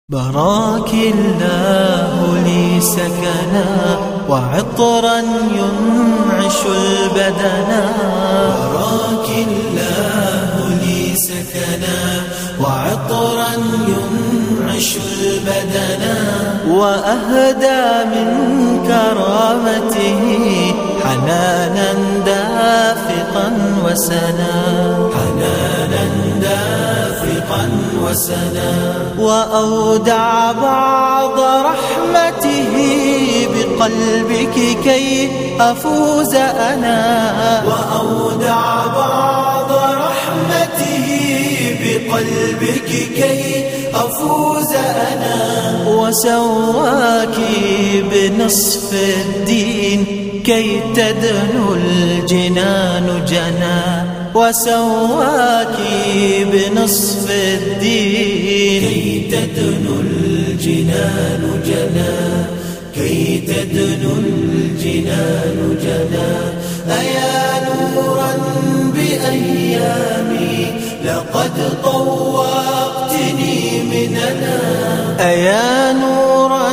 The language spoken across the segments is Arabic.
بارك الله لي سكنا وعطرا ينعش البدنا. بارك الله لي سكنا وعطرا ينعش البدنا، وأهدى من كرامته حنانا دافقا وسنا. حنانا دافقا وسنا، وأودع بعض رحمته بقلبك كي أفوز أنا. وأودع بعض رحمته بقلبك كي أفوز أنا، وسواك بنصف الدين كي تدنو الجنان جنا. وسواك بنصف الدين كي تدنو الجنان جنا. كي تدنو الجنان جنا. أيا نورا بأيامي لقد طوقتني مننا. أيا نورا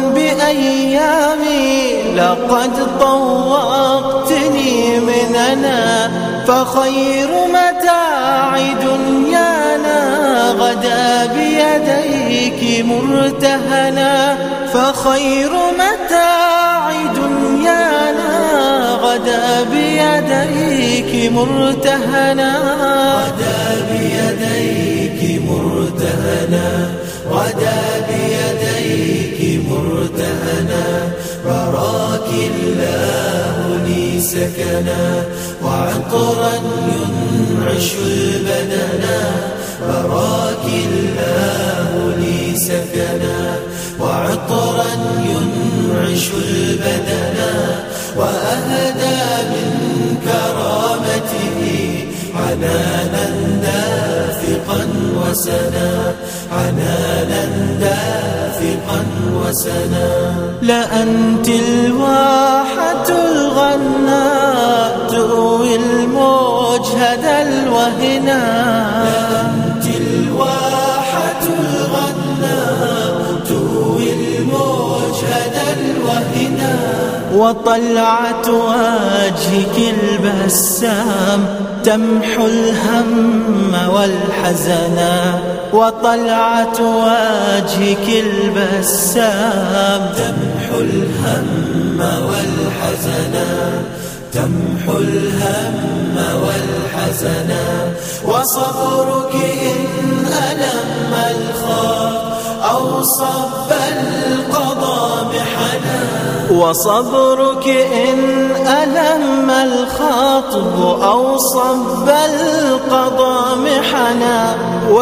بأيامي لقد طوقتني مننا. فخير متاع دنيانا غدا بيديك مرتهنا. فخير متاع دنيانا غدا بيديك مرتهنا. غدا بيديك مرتهنا. غدا بيديك مرتهنا. بارك الله لي سكنا وعطرا ينعش البدنا. بارك الله لي سكنا وعطرا ينعش البدنا، وأهدى من كرامته حنانا دافقا وسنا. حنانا دافقا وسنا. لأنت الواحة الغناء تروي المجهد الوهنا. لأنت الواحة الغناء تروي المجهد الوهنا. وطلعة وجهك البسام تمحو الهم والحزنا. وطلعة وجهك البسام تمحو الهم والحزنا. تمحو الهم والحزنا. وصبرك إن ألم الخاط أو صب القضاء محنا. وصبرك إن ألم الخاطب أو صب القضاء محنا.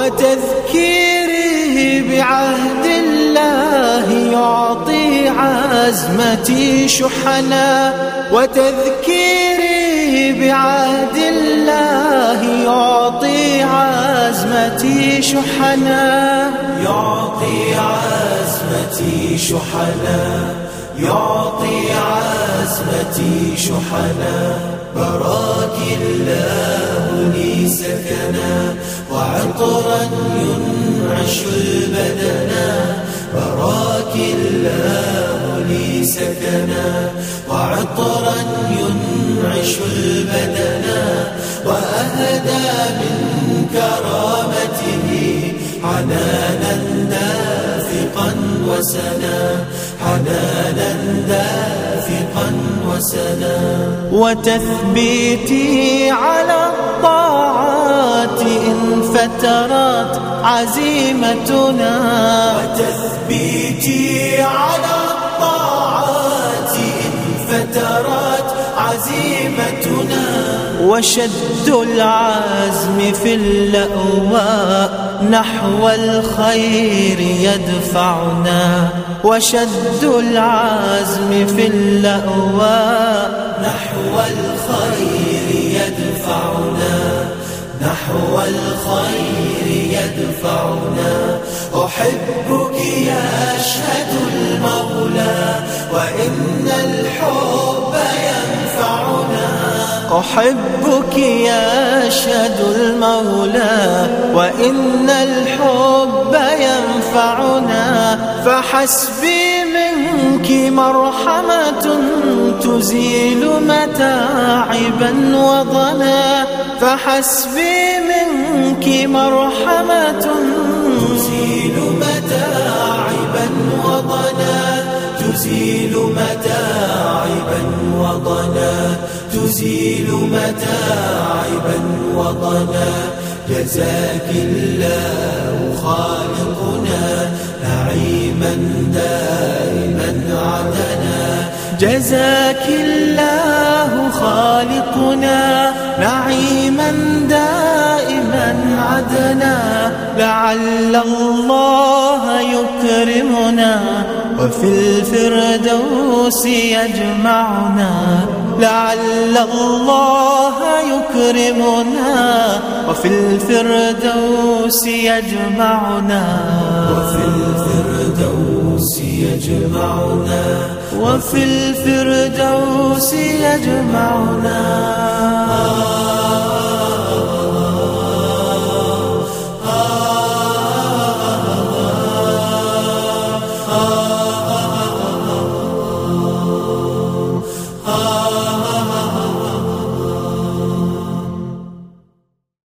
وتذكيره بعهد الله يعطي عزمتي شحنا. وتذكيره بعهد الله يعطي عزمتي شحنا. يعطي عزمتي شحنا. يعطي عزمتي شحنا. بارك الله لي سكنا وعطرا ينعش البدنا. بارك الله لي سكنا وعطرا ينعش البدنا، وأهدى من كرامته حنانا دافقا وسنا. حنانا دافقا وسنا. وتثبيتي على الطاعات إن فترت عزيمتنا. وتثبيتي على الطاعات إن فترت عزيمتنا. وشد العزم في اللأواء نحو الخير يدفعنا. وشد العزم في اللأواء نحو الخير يدفعنا. نحو الخير يدفعنا. أحبك يشهد المولى وإن الحب ينفعنا. أحبك يشهد المولى وإن الحب ينفعنا. يرفعنا. فحسبي منك مرحمة تزيل متاعبا وضنا. فحسبي منك مرحمة تزيل متاعبا وضنا. تزيل متاعبا وضنا. تزيل متاعبا وضنا. جزاك الله خالقنا نعيما دائما عدنا. جزاك الله خالقنا نعيما دائما عدنا. لعل الله يكرمنا وفي الفردوس يجمعنا. لعل الله يكرمنا وفي الفردوس يجمعنا. وفي الفردوس يجمعنا. وفي الفردوس يجمعنا. ah